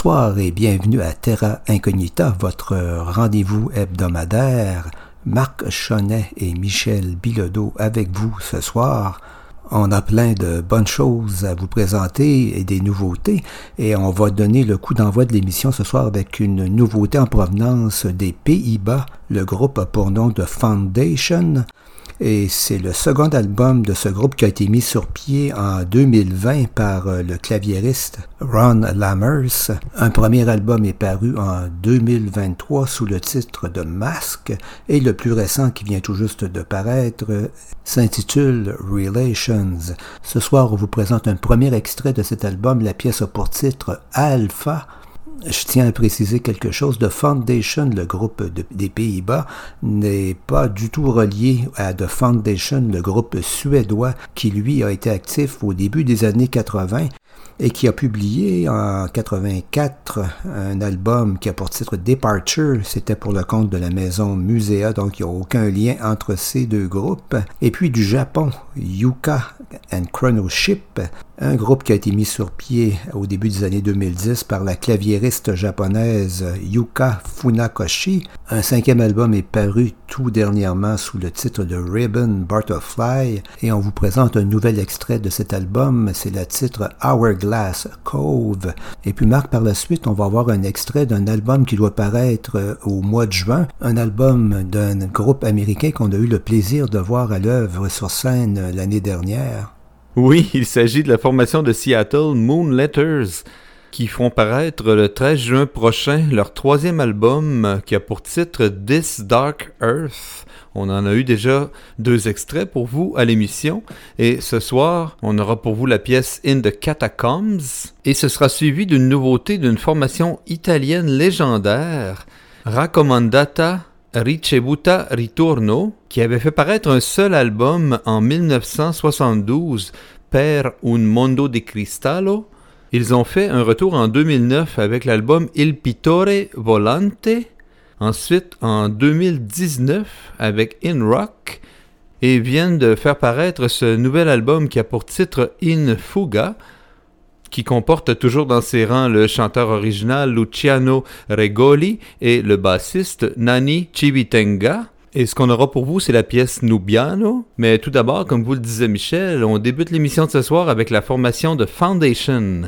Bonsoir et bienvenue à Terra Incognita, votre rendez-vous hebdomadaire. Marc Chonnet et Michel Bilodeau avec vous ce soir. On a plein de bonnes choses à vous présenter et des nouveautés, et on va donner le coup d'envoi de l'émission ce soir avec une nouveauté en provenance des Pays-Bas. Le groupe a pour nom de Foundation. Et c'est le second album de ce groupe qui a été mis sur pied en 2020 par le claviériste Ron Lammers. Un premier album est paru en 2023 sous le titre de Mask, et le plus récent qui vient tout juste de paraître s'intitule Relations. Ce soir, on vous présente un premier extrait de cet album. La pièce a pour titre Alpha. Je tiens à préciser quelque chose. The Foundation, le groupe des Pays-Bas, n'est pas du tout relié à The Foundation, le groupe suédois qui, lui, a été actif au début des années 80 et qui a publié en 84 un album qui a pour titre Departure. C'était pour le compte de la maison Musea, donc il n'y a aucun lien entre ces deux groupes. Et puis du Japon, Yuka and Chronoship, un groupe qui a été mis sur pied au début des années 2010 par la claviériste japonaise Yuka Funakoshi. Un cinquième album est paru tout dernièrement sous le titre de Ribbon Butterfly, et on vous présente un nouvel extrait de cet album, c'est le titre Hourglass Cove. Et puis Marc, par la suite, on va avoir un extrait d'un album qui doit paraître au mois de juin, un album d'un groupe américain qu'on a eu le plaisir de voir à l'œuvre sur scène l'année dernière. Oui, il s'agit de la formation de Seattle Moonletters, qui feront paraître le 13 juin prochain leur troisième album qui a pour titre This Dark Earth. On en a eu déjà 2 extraits pour vous à l'émission, et ce soir, on aura pour vous la pièce In the Catacombs, et ce sera suivi d'une nouveauté d'une formation italienne légendaire, Raccomandata Ricevuta Ritorno, qui avait fait paraître un seul album en 1972, Per un mondo di cristallo. Ils ont fait un retour en 2009 avec l'album Il Pittore Volante, ensuite en 2019 avec In Rock, et viennent de faire paraître ce nouvel album qui a pour titre In Fuga, qui comporte toujours dans ses rangs le chanteur original Luciano Regoli et le bassiste Nani Civitenga. Et ce qu'on aura pour vous, c'est la pièce Nubiano. Mais tout d'abord, comme vous le disait Michel, on débute l'émission de ce soir avec la formation de Foundation.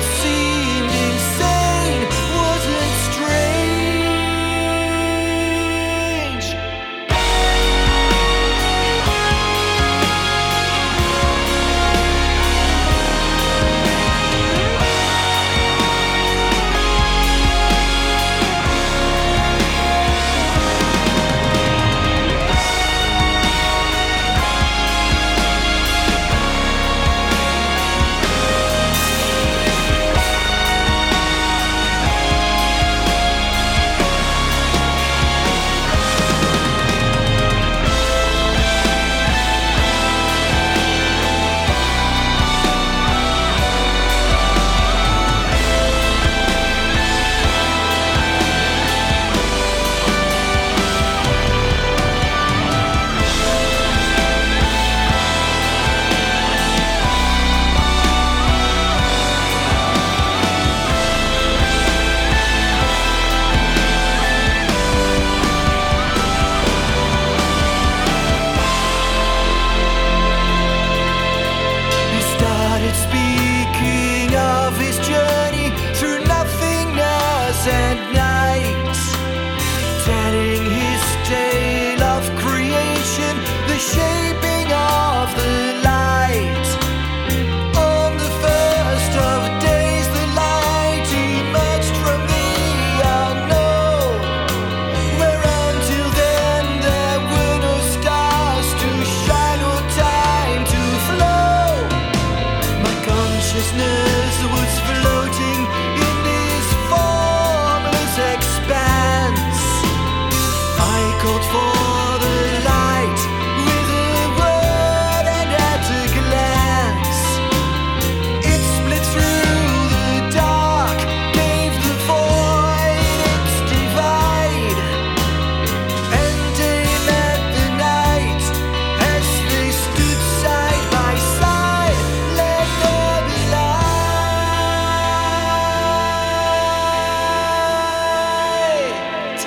seemed insane wasn't strange. He started speaking of his journey through nothingness and night, telling his tale of creation, the shaping of the light. On the first of days, the light emerged from the unknown, where until then there were no stars to shine or time to flow. My consciousness was floating in this formless expanse. I called for the light with a word and at a glance. It split through the dark, gave the void its divide, and day met the night as they stood side by side. Let there be light.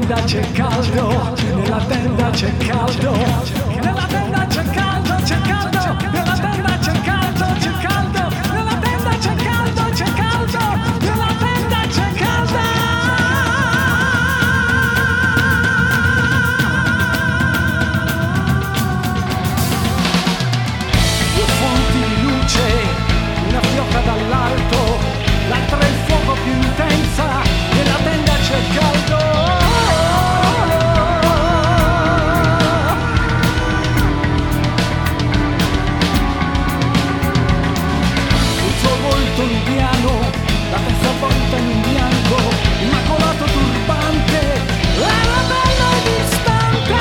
tenda c'è caldo, nella tenda c'è caldo, nella tenda c'è caldo, c'è caldo, nella tenda c'è caldo, c'è caldo, nella tenda c'è caldo, c'è caldo, nella tenda c'è caldo. Due fonti di luce, una fiocca dall'alto, l'altra è il fuoco più intensa, nella tenda c'è caldo. Il suo volto indiano, la terza volta in bianco, immacolato turbante, la bella distante.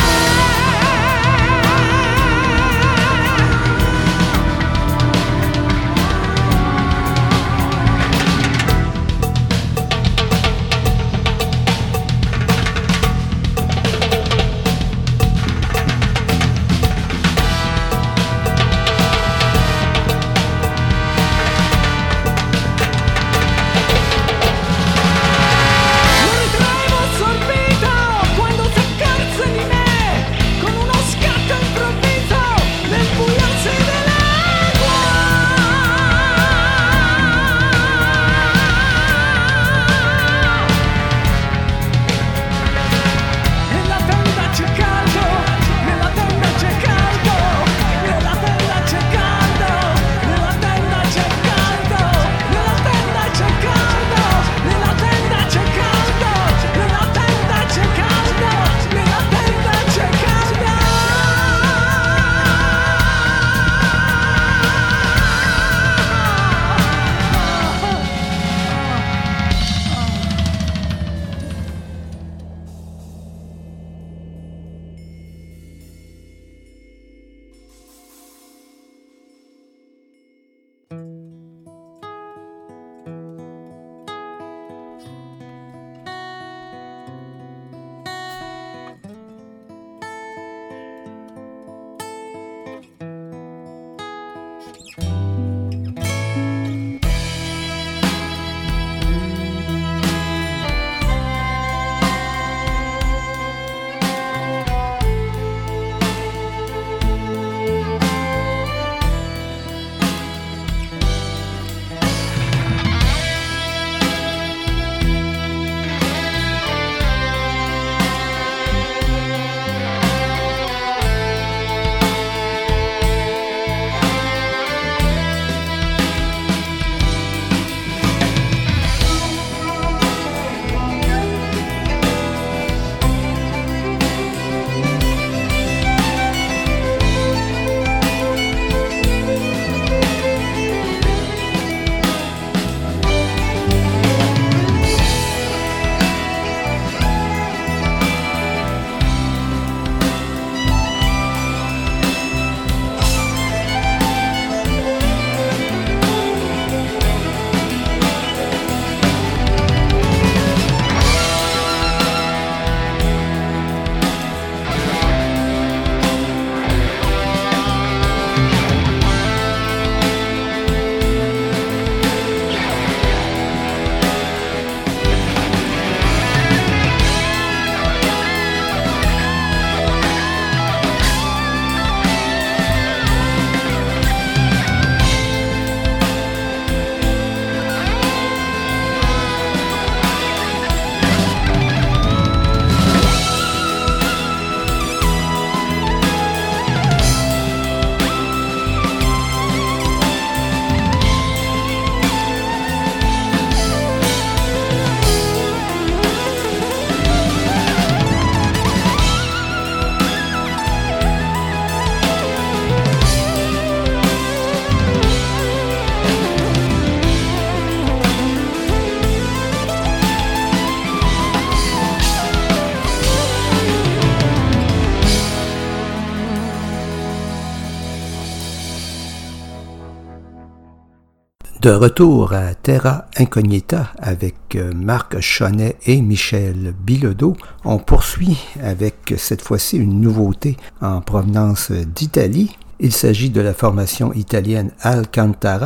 De retour à Terra Incognita avec Marc Chonet et Michel Bilodeau, on poursuit avec cette fois-ci une nouveauté en provenance d'Italie. Il s'agit de la formation italienne Alcantara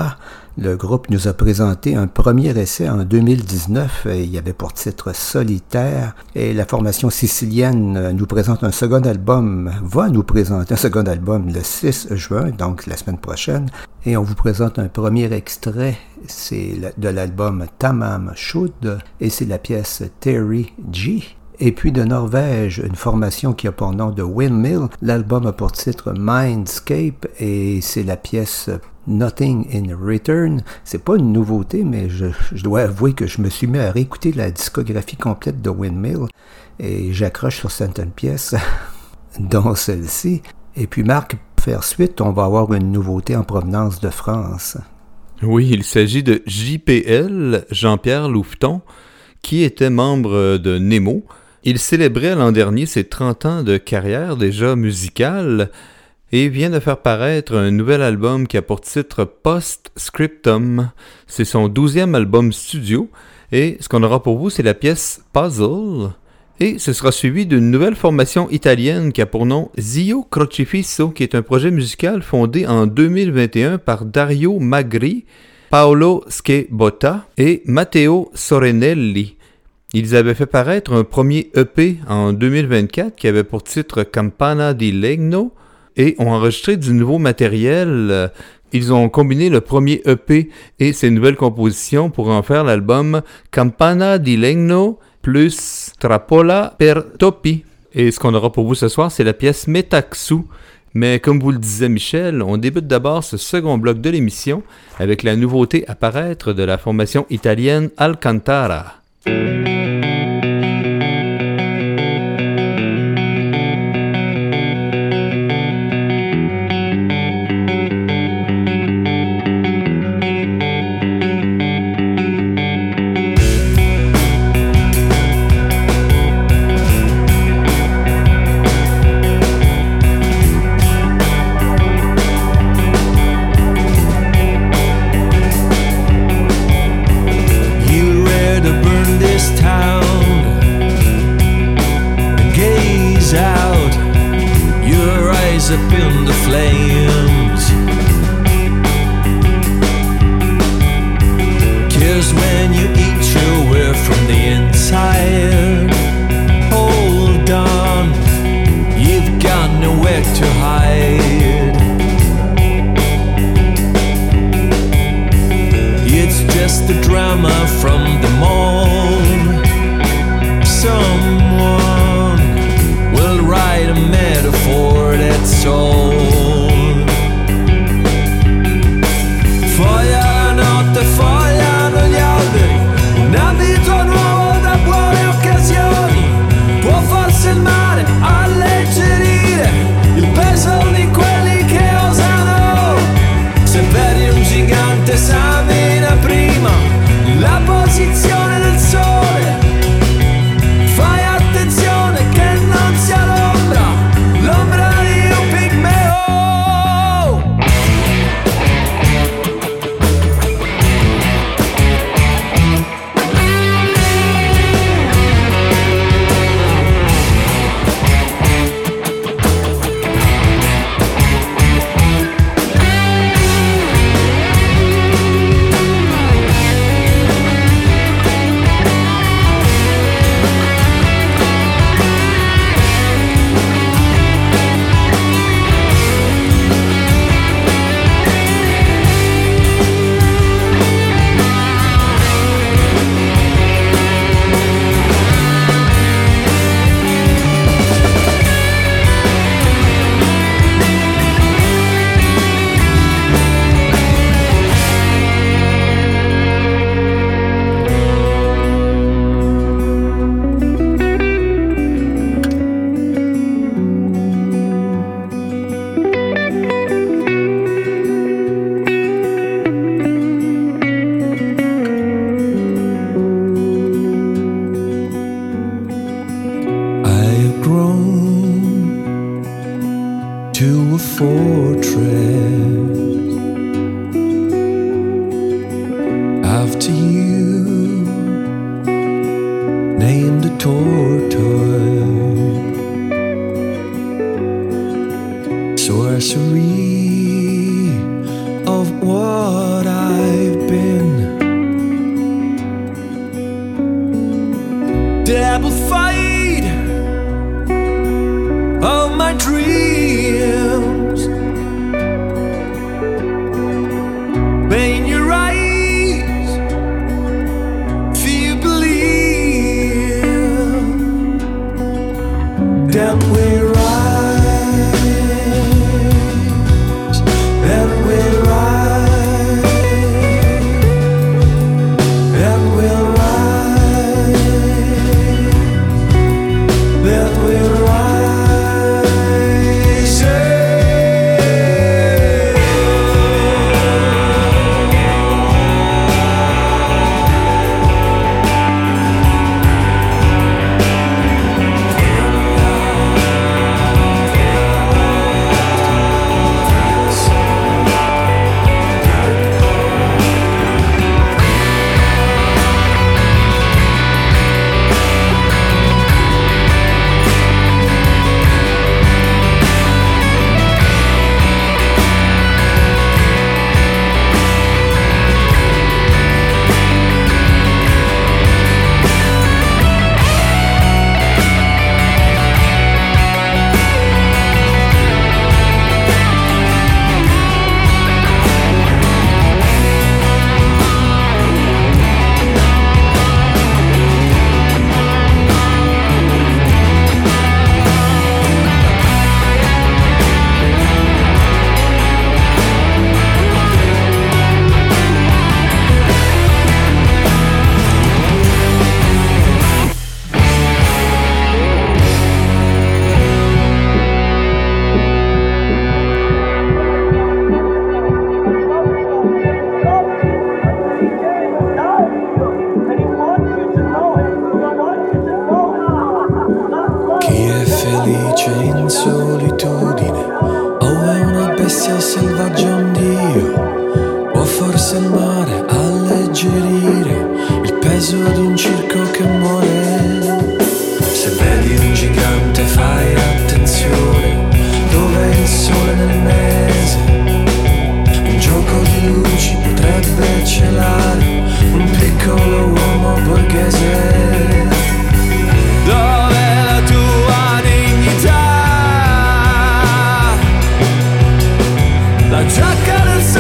Le groupe nous a présenté un premier essai en 2019, et il y avait pour titre Solitaire, et la formation sicilienne nous présente un second album, va nous présenter un second album le 6 juin, donc la semaine prochaine, et on vous présente un premier extrait, c'est de l'album Tamam Shud, et c'est la pièce Terry G. Et puis de Norvège, une formation qui a pour nom de Windmill. L'album a pour titre Mindscape et c'est la pièce Nothing in Return. C'est pas une nouveauté, mais je dois avouer que je me suis mis à réécouter la discographie complète de Windmill et j'accroche sur certaines pièces, dont celle-ci. Et puis Marc, pour faire suite, on va avoir une nouveauté en provenance de France. Oui, il s'agit de JPL, Jean-Pierre Louveton, qui était membre de Nemo. Il célébrait l'an dernier ses 30 ans de carrière déjà musicale et vient de faire paraître un nouvel album qui a pour titre Post-Scriptum. C'est son 12e album studio et ce qu'on aura pour vous, c'est la pièce Puzzle. Et ce sera suivi d'une nouvelle formation italienne qui a pour nom Zio Crocifisso, qui est un projet musical fondé en 2021 par Dario Magri, Paolo Schebotta et Matteo Sorenelli. Ils avaient fait paraître un premier EP en 2024 qui avait pour titre Campana di Legno et ont enregistré du nouveau matériel. Ils ont combiné le premier EP et ses nouvelles compositions pour en faire l'album Campana di Legno plus Trappola per Topi. Et ce qu'on aura pour vous ce soir, c'est la pièce Metaxu. Mais comme vous le disait Michel, on débute d'abord ce second bloc de l'émission avec la nouveauté à paraître de la formation italienne Alcantara. Up in the flames, 'cause when you eat your way from the inside, hold on, you've got nowhere to hide. It's just the drama from the moon. Someone will write a metaphor that's old. Foglia la notte, fogliano gli alberi, un abito nuovo da buone occasioni. Può forse il mare alleggerire il peso di quelli che osano. Se vedi un gigante esamina prima la posizione del sole. Fai attenzione che non sia l'ombra di un pigmeo. Sorcery of what I apple fade of my dreams. In your eyes, feel believe. Then we rise, then we rise, then we'll rise, then we'll rise.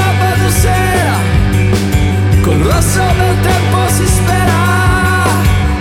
Col rosso del tempo si spera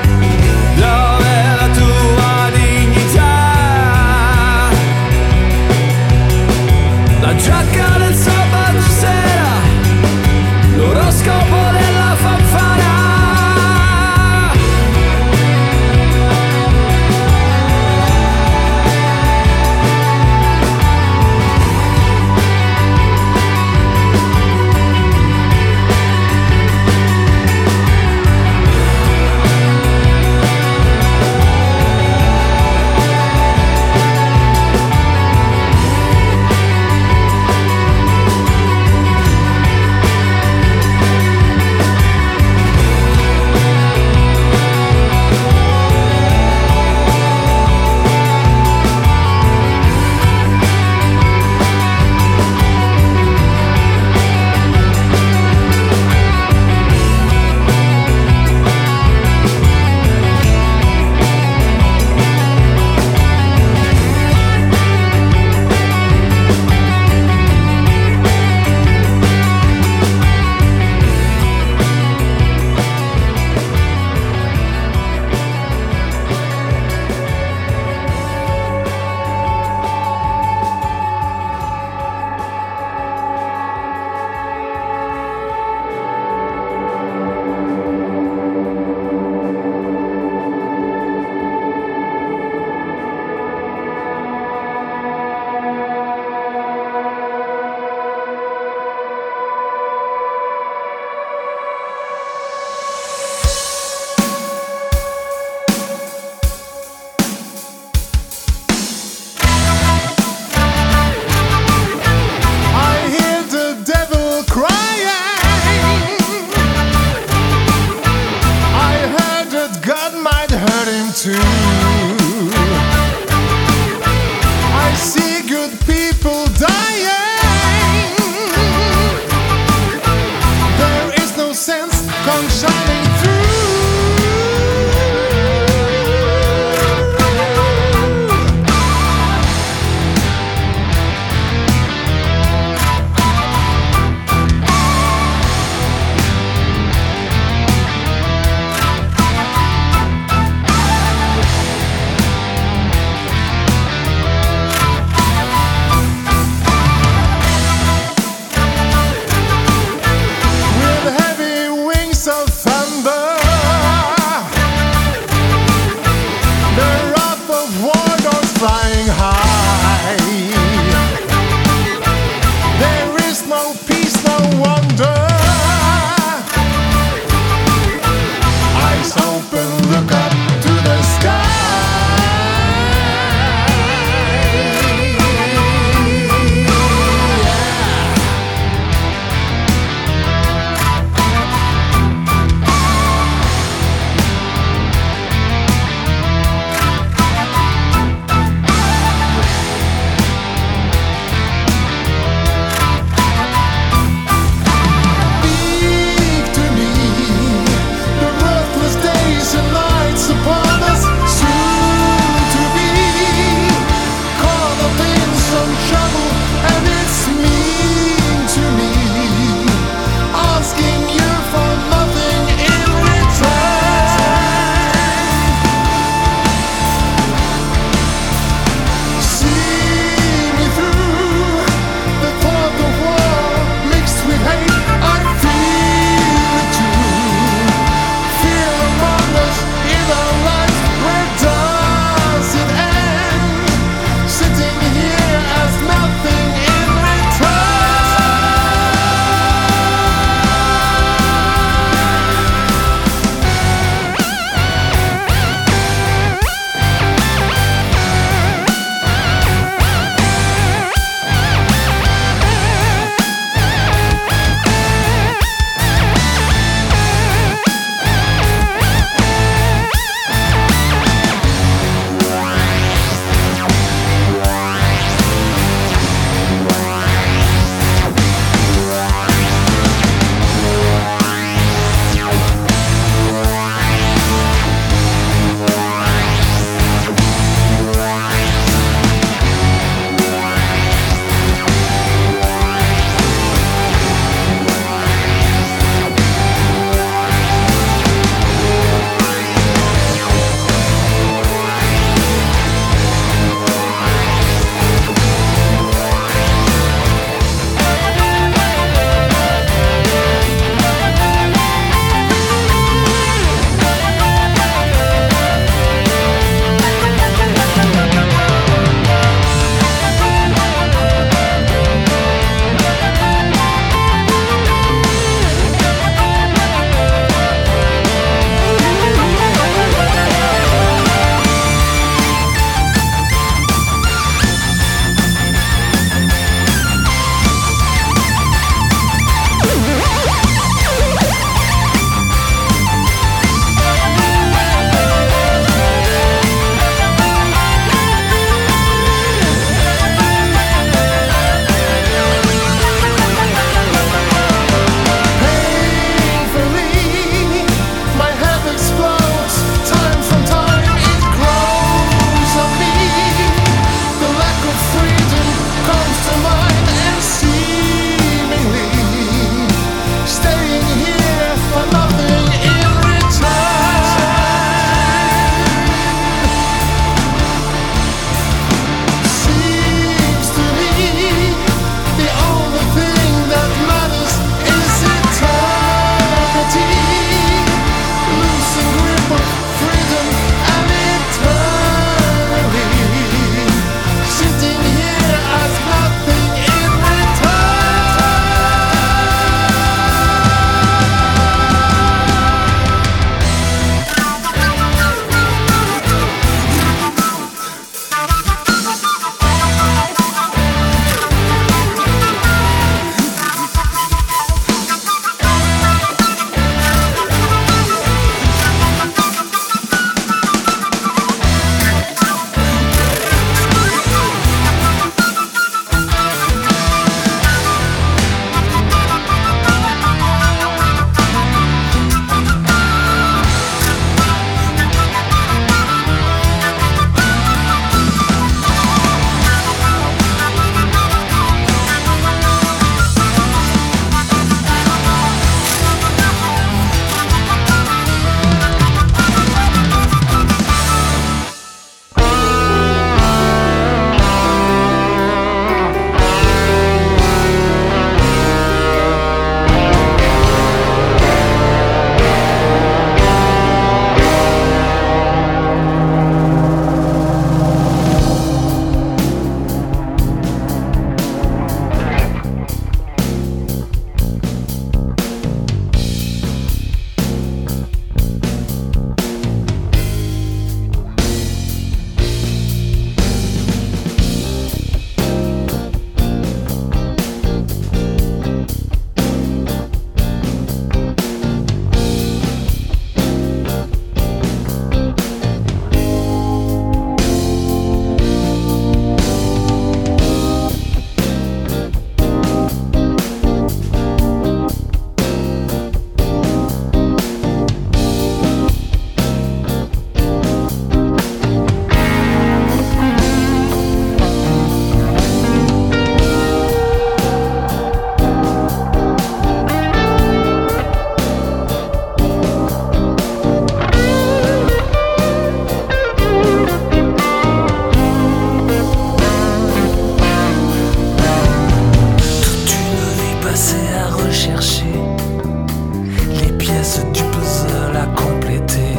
pièces du puzzle à compléter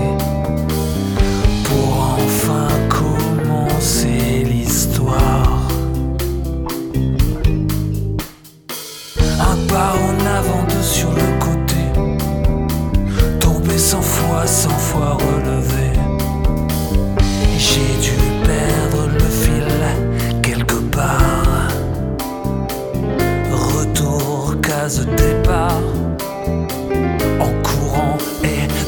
pour enfin commencer l'histoire. Un pas en avant, deux sur le côté, tomber 100 fois relevé. J'ai dû perdre le fil quelque part. Retour, case départ, en courant et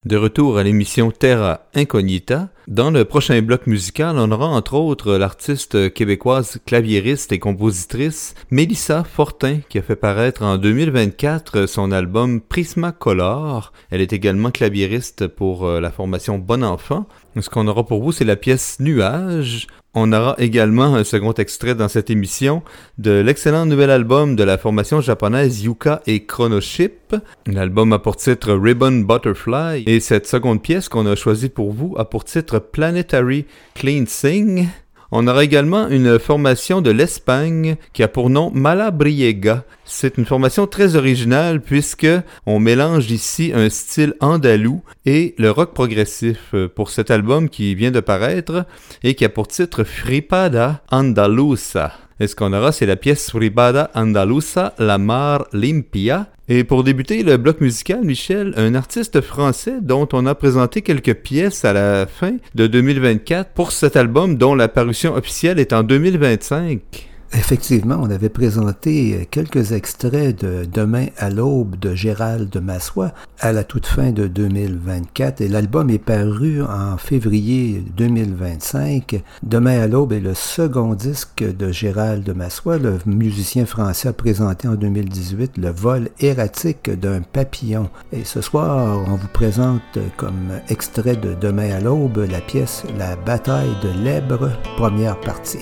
De retour à l'émission Terra Incognita, dans le prochain bloc musical, on aura entre autres l'artiste québécoise claviériste et compositrice Mélissa Fortin qui a fait paraître en 2024 son album Prismacolor. Elle est également claviériste pour la formation Bon Enfant. Ce qu'on aura pour vous, c'est la pièce Nuages. On aura également un second extrait dans cette émission de l'excellent nouvel album de la formation japonaise Yuka et Chronoship. L'album a pour titre Ribbon Butterfly et cette seconde pièce qu'on a choisie pour vous a pour titre Planetary Cleansing. On aura également une formation de l'Espagne qui a pour nom Malabriega. C'est une formation très originale puisque on mélange ici un style andalou et le rock progressif pour cet album qui vient de paraître et qui a pour titre Fripada Andaluza. Et ce qu'on aura, c'est la pièce Fripada Andaluza, La Mar Limpia. Et pour débuter le bloc musical, Michel, un artiste français dont on a présenté quelques pièces à la fin de 2024 pour cet album dont la parution officielle est en 2025. Effectivement, on avait présenté quelques extraits de Demain à l'aube de Gérald de Massois à la toute fin de 2024 et l'album est paru en février 2025. Demain à l'aube est le second disque de Gérald de Massois. Le musicien français a présenté en 2018 Le vol erratique d'un papillon. Et ce soir, on vous présente comme extrait de Demain à l'aube la pièce La bataille de l'Èbre, première partie.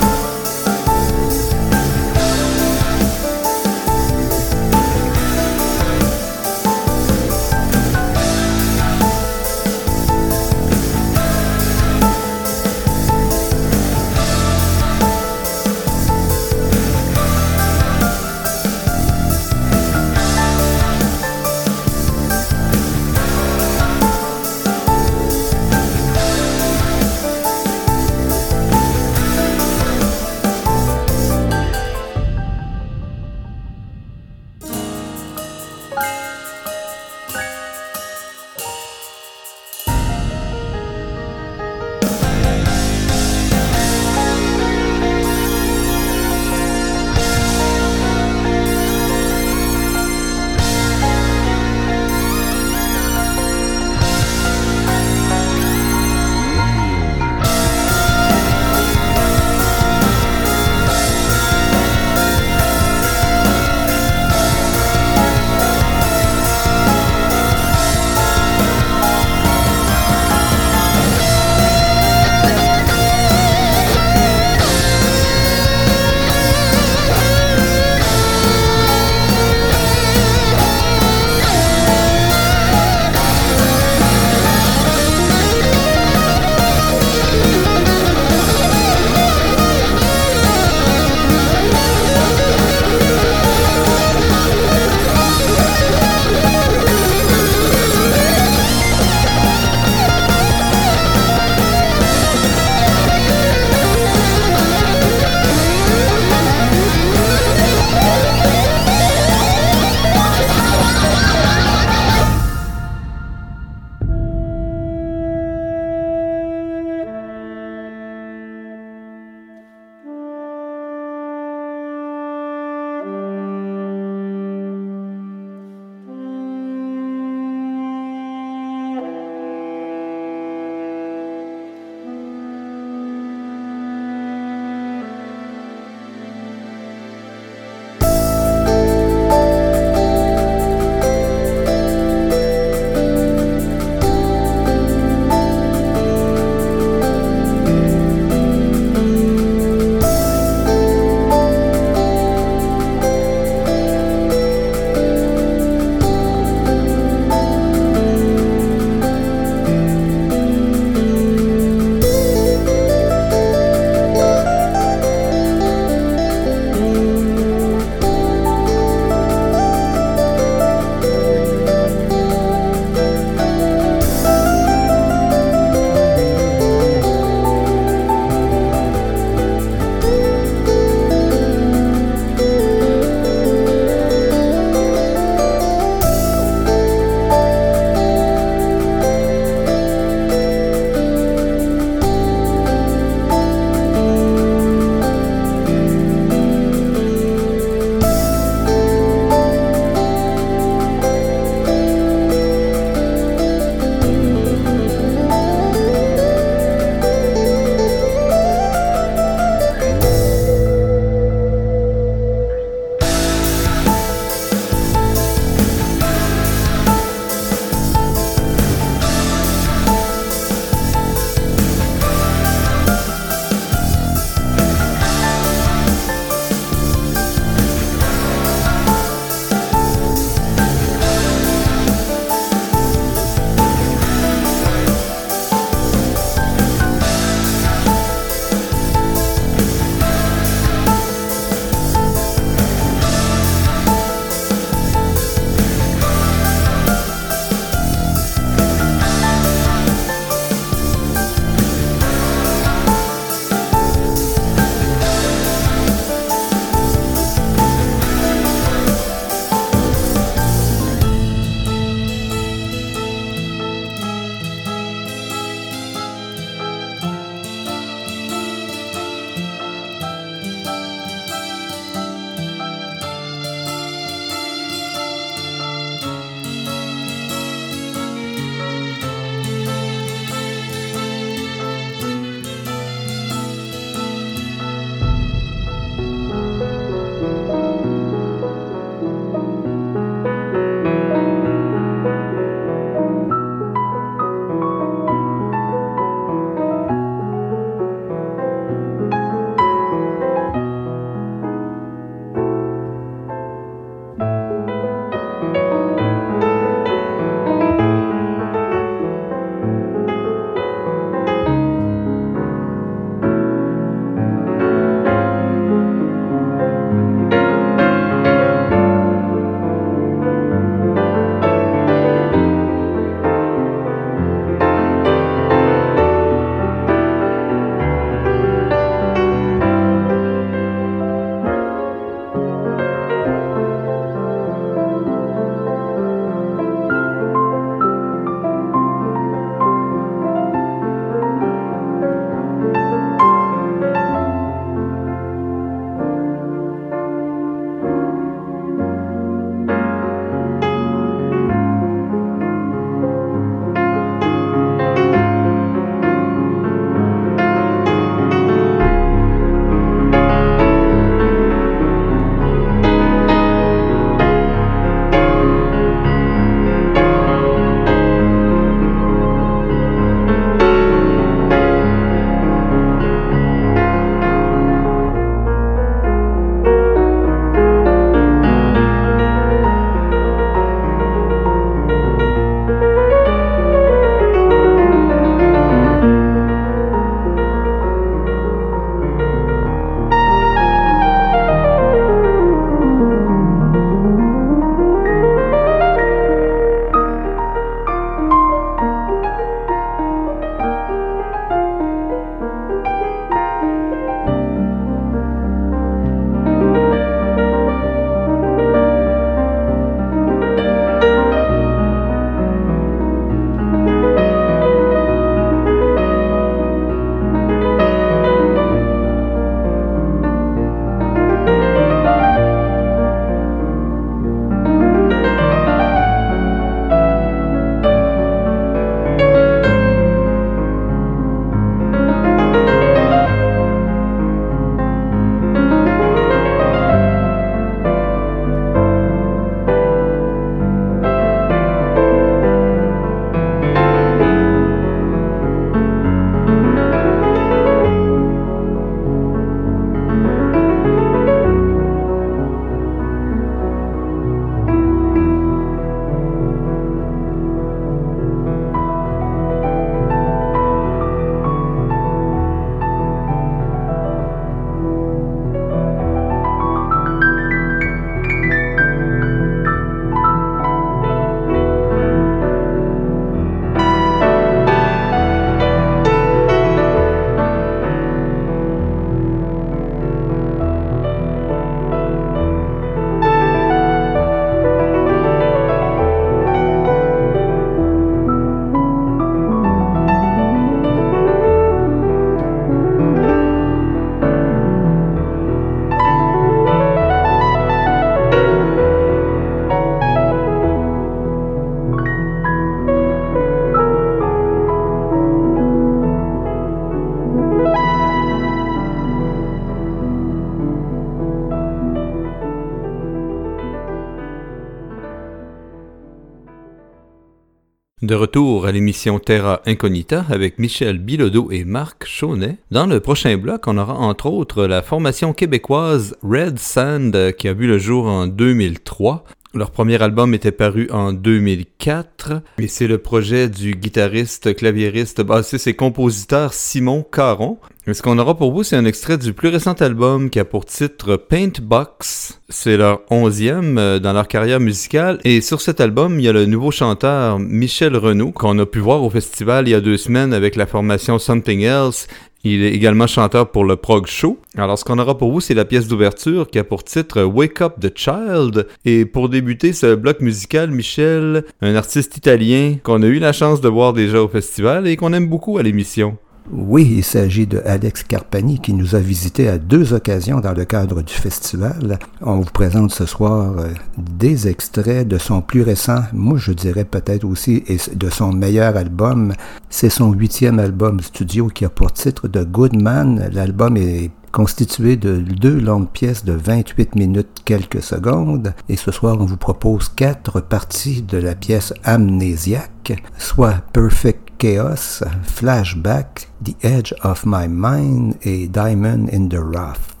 De retour à l'émission Terra Incognita avec Michel Bilodeau et Marc Chaunet. Dans le prochain bloc, on aura entre autres la formation québécoise Red Sand qui a vu le jour en 2003. Leur premier album était paru en 2004 et c'est le projet du guitariste, claviériste, bassiste et compositeur Simon Caron. Et ce qu'on aura pour vous, c'est un extrait du plus récent album qui a pour titre Paintbox. C'est leur 11e dans leur carrière musicale et sur cet album, il y a le nouveau chanteur Michel Renaud qu'on a pu voir au festival il y a 2 semaines avec la formation Something Else. Il est également chanteur pour le Prog Show. Alors, ce qu'on aura pour vous, c'est la pièce d'ouverture qui a pour titre Wake Up the Child. Et pour débuter ce bloc musical, Michel, un artiste italien qu'on a eu la chance de voir déjà au festival et qu'on aime beaucoup à l'émission. Oui, il s'agit de Alex Carpani qui nous a visité à 2 occasions dans le cadre du festival. On vous présente ce soir des extraits de son plus récent, moi je dirais peut-être aussi, et de son meilleur album. C'est son 8e album studio qui a pour titre The Good Man. L'album est constitué de 2 longues pièces de 28 minutes quelques secondes. Et ce soir, on vous propose 4 parties de la pièce Amnésiaque, soit Perfect Chaos, Flashback, The Edge of My Mind et Diamond in the Rough.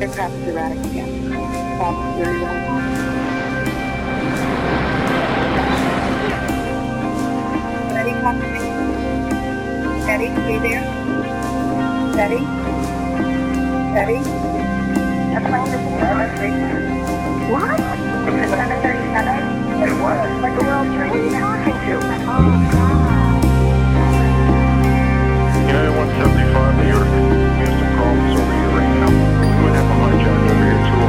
Aircraft is erratic again. Bob, very well. Ready, talk to me. Ready, stay there. Ready? Ready? That's my What? It's 7:37. It was like a World Trade. Who are you talking to? Oh, God. United 175, New York. We have some problems over here right now. We would have a hijack over here too.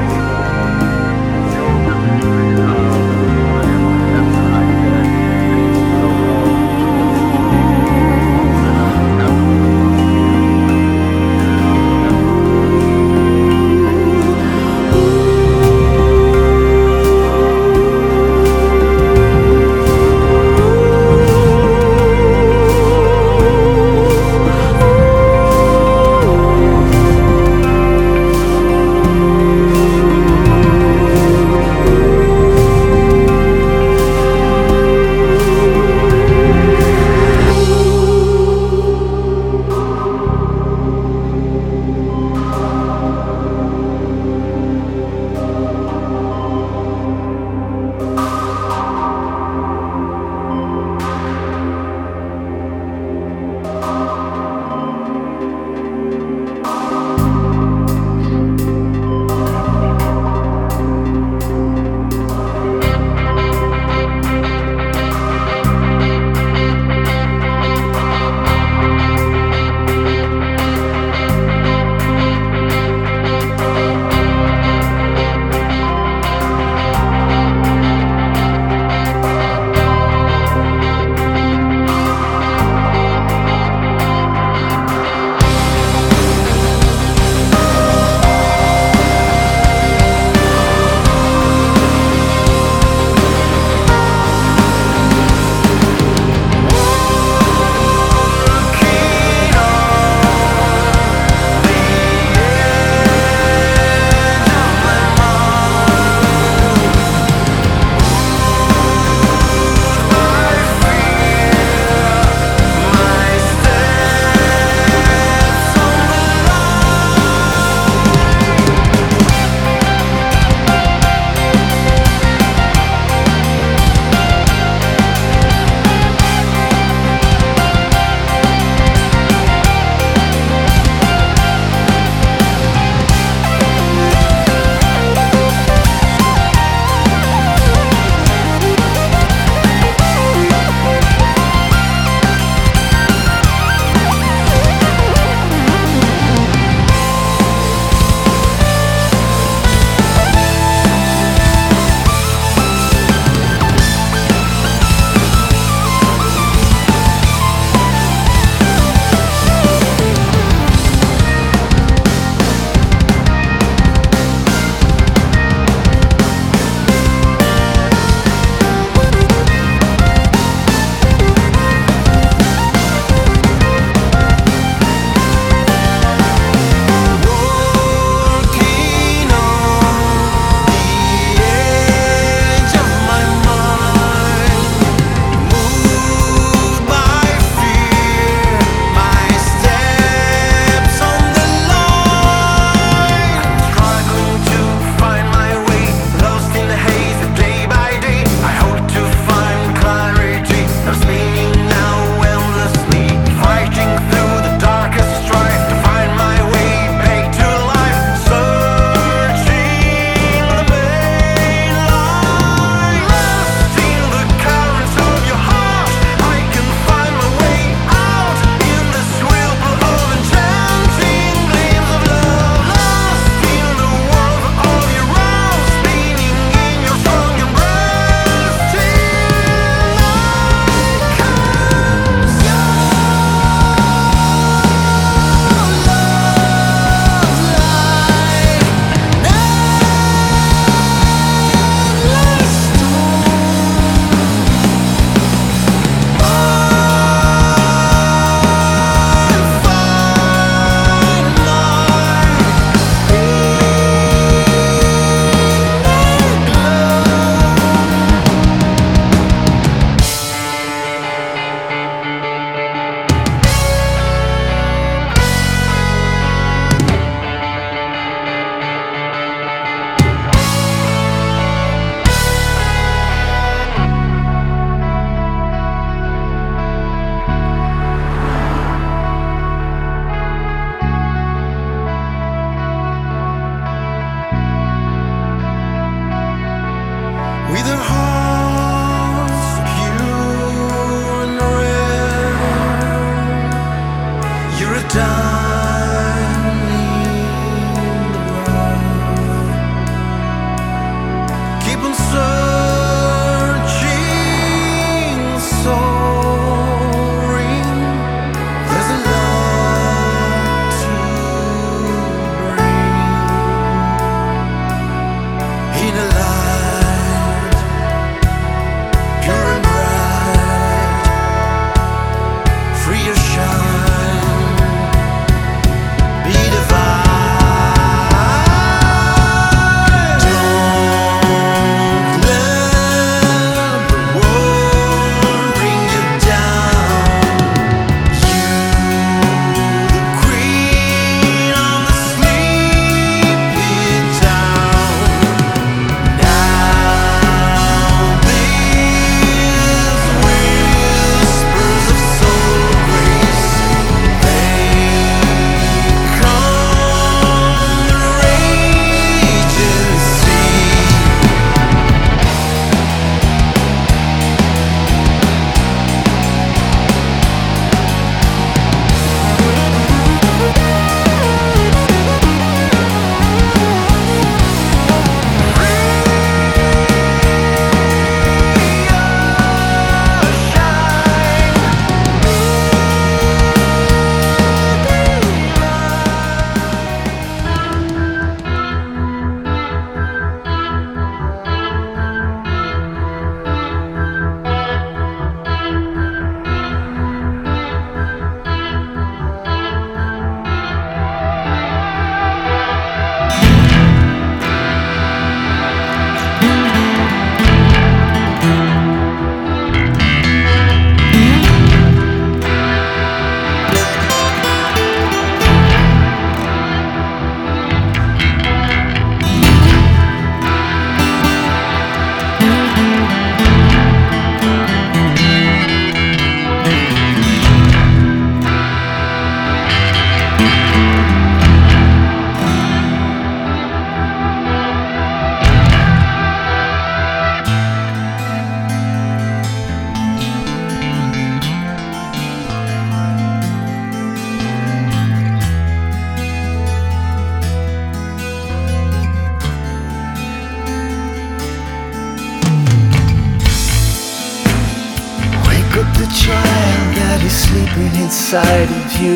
sleeping inside of you.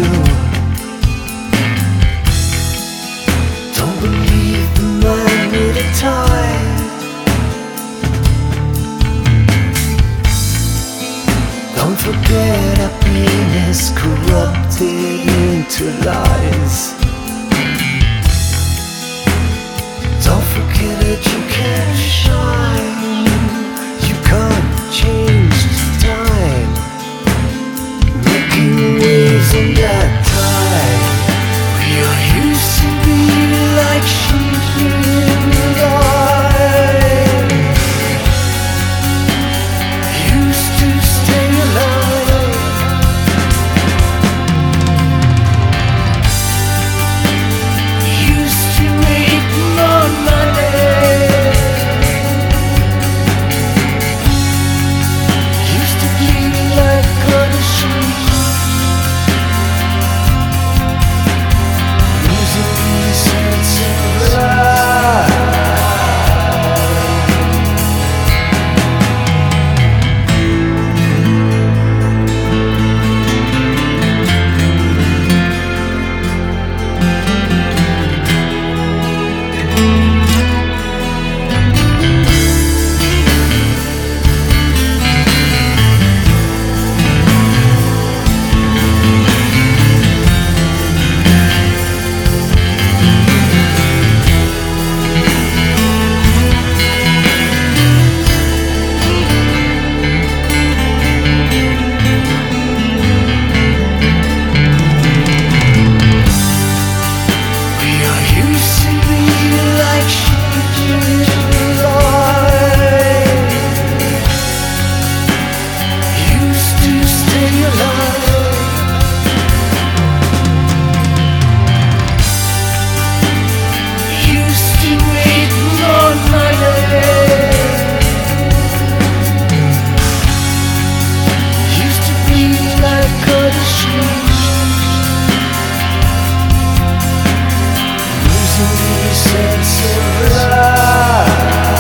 Don't believe the man with a tie. Don't forget our pain is corrupted into lies. Don't forget that you can't shine. You can't change time. Making waves on that tide. We are used to be like sheep in the light. Used to stay alive. Used to make more money. Used to bleed like other sheep. Losing the sense of life. We are used to be like sheep in the light. Used to stay alive. Used to make more money. Used to be like other sheep. Losing the sense of life.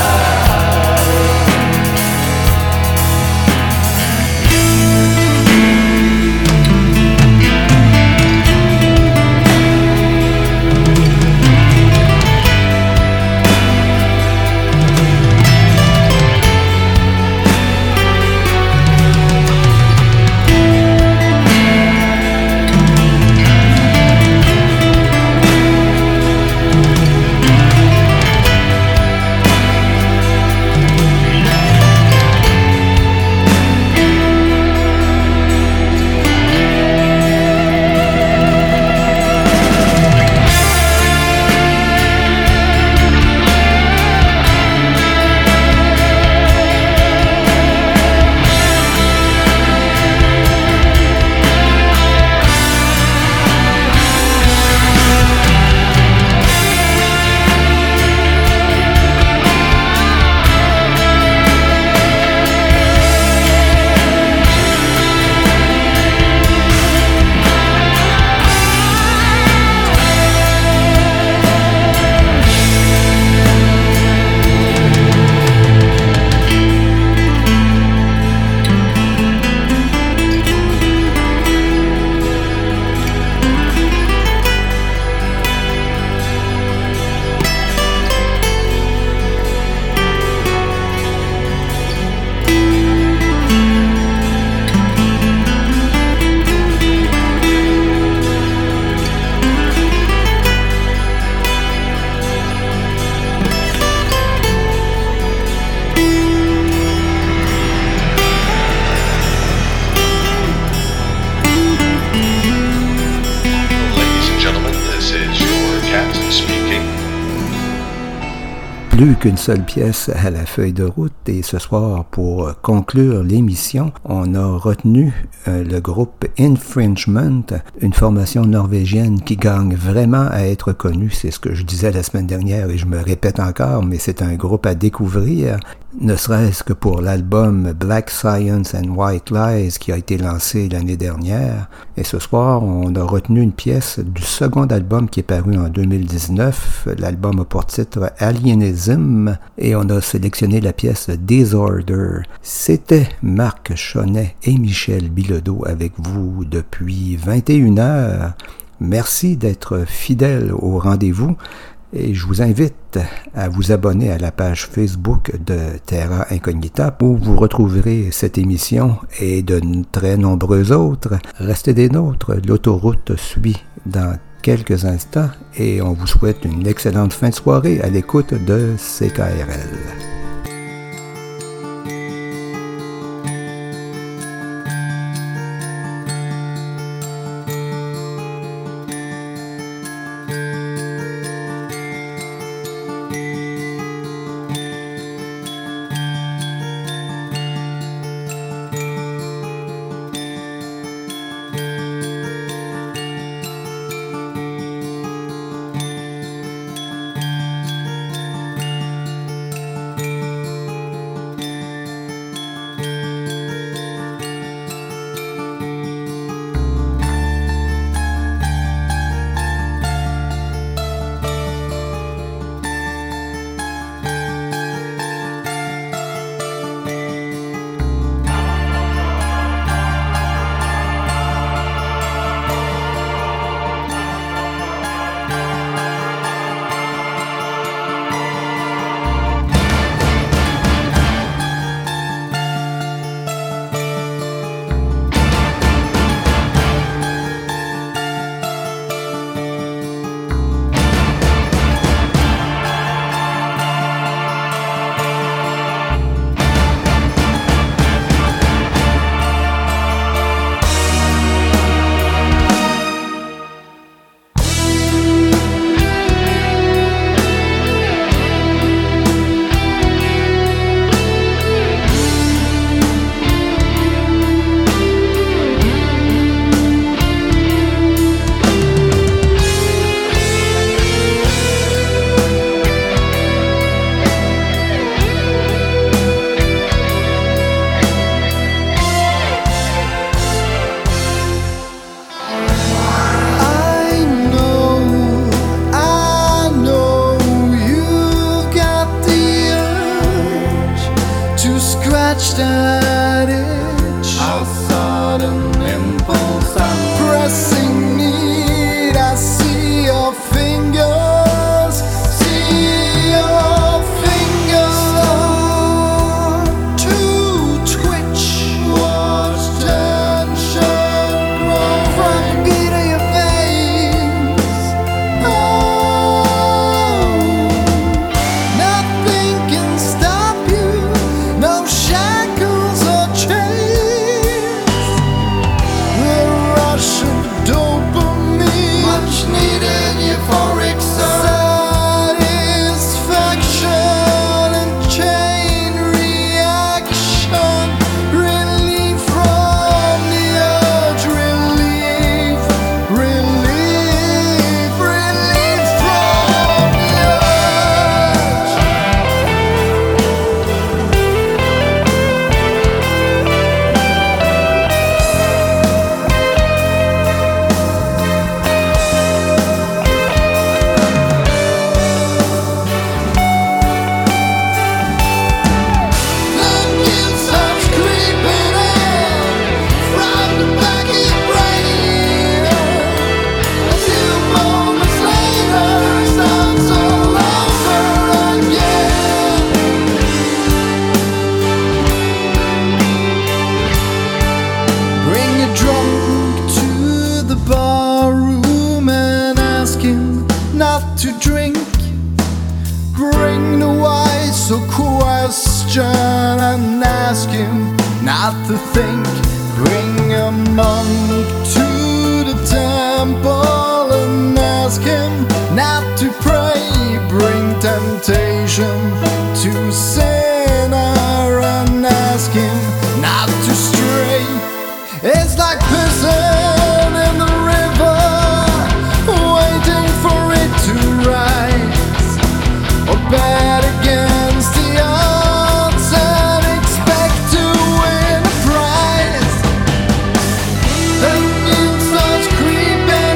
Ladies and gentlemen, this is your captain speaking. Plus qu'une seule pièce à la feuille de route et ce soir, pour conclure l'émission, on a retenu le groupe Infringement, une formation norvégienne qui gagne vraiment à être connue. C'est ce que je disais la semaine dernière et je me répète encore, mais c'est un groupe à découvrir, ne serait-ce que pour l'album Black Science and White Lies qui a été lancé l'année dernière. Et ce soir, on a retenu une pièce du second album qui est paru en 2019. L'album a pour titre Alienism. Nazim et on a sélectionné la pièce Disorder. C'était Marc Chonnet et Michel Bilodeau avec vous depuis 21h. Merci d'être fidèles au rendez-vous et je vous invite à vous abonner à la page Facebook de Terra Incognita où vous retrouverez cette émission et de très nombreuses autres. Restez des nôtres, l'autoroute suit dans quelques instants et on vous souhaite une excellente fin de soirée à l'écoute de CKRL.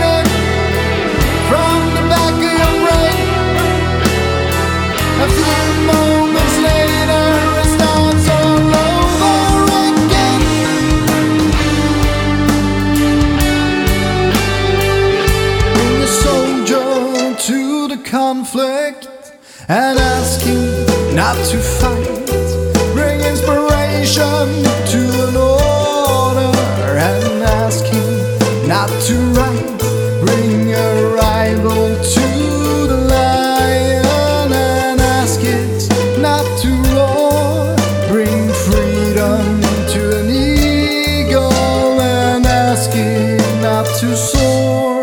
From the back of your brain, I feel not to fight. Bring inspiration to an order and ask him not to write. Bring a rival to the lion and ask it not to roar. Bring freedom to an eagle and ask it not to soar.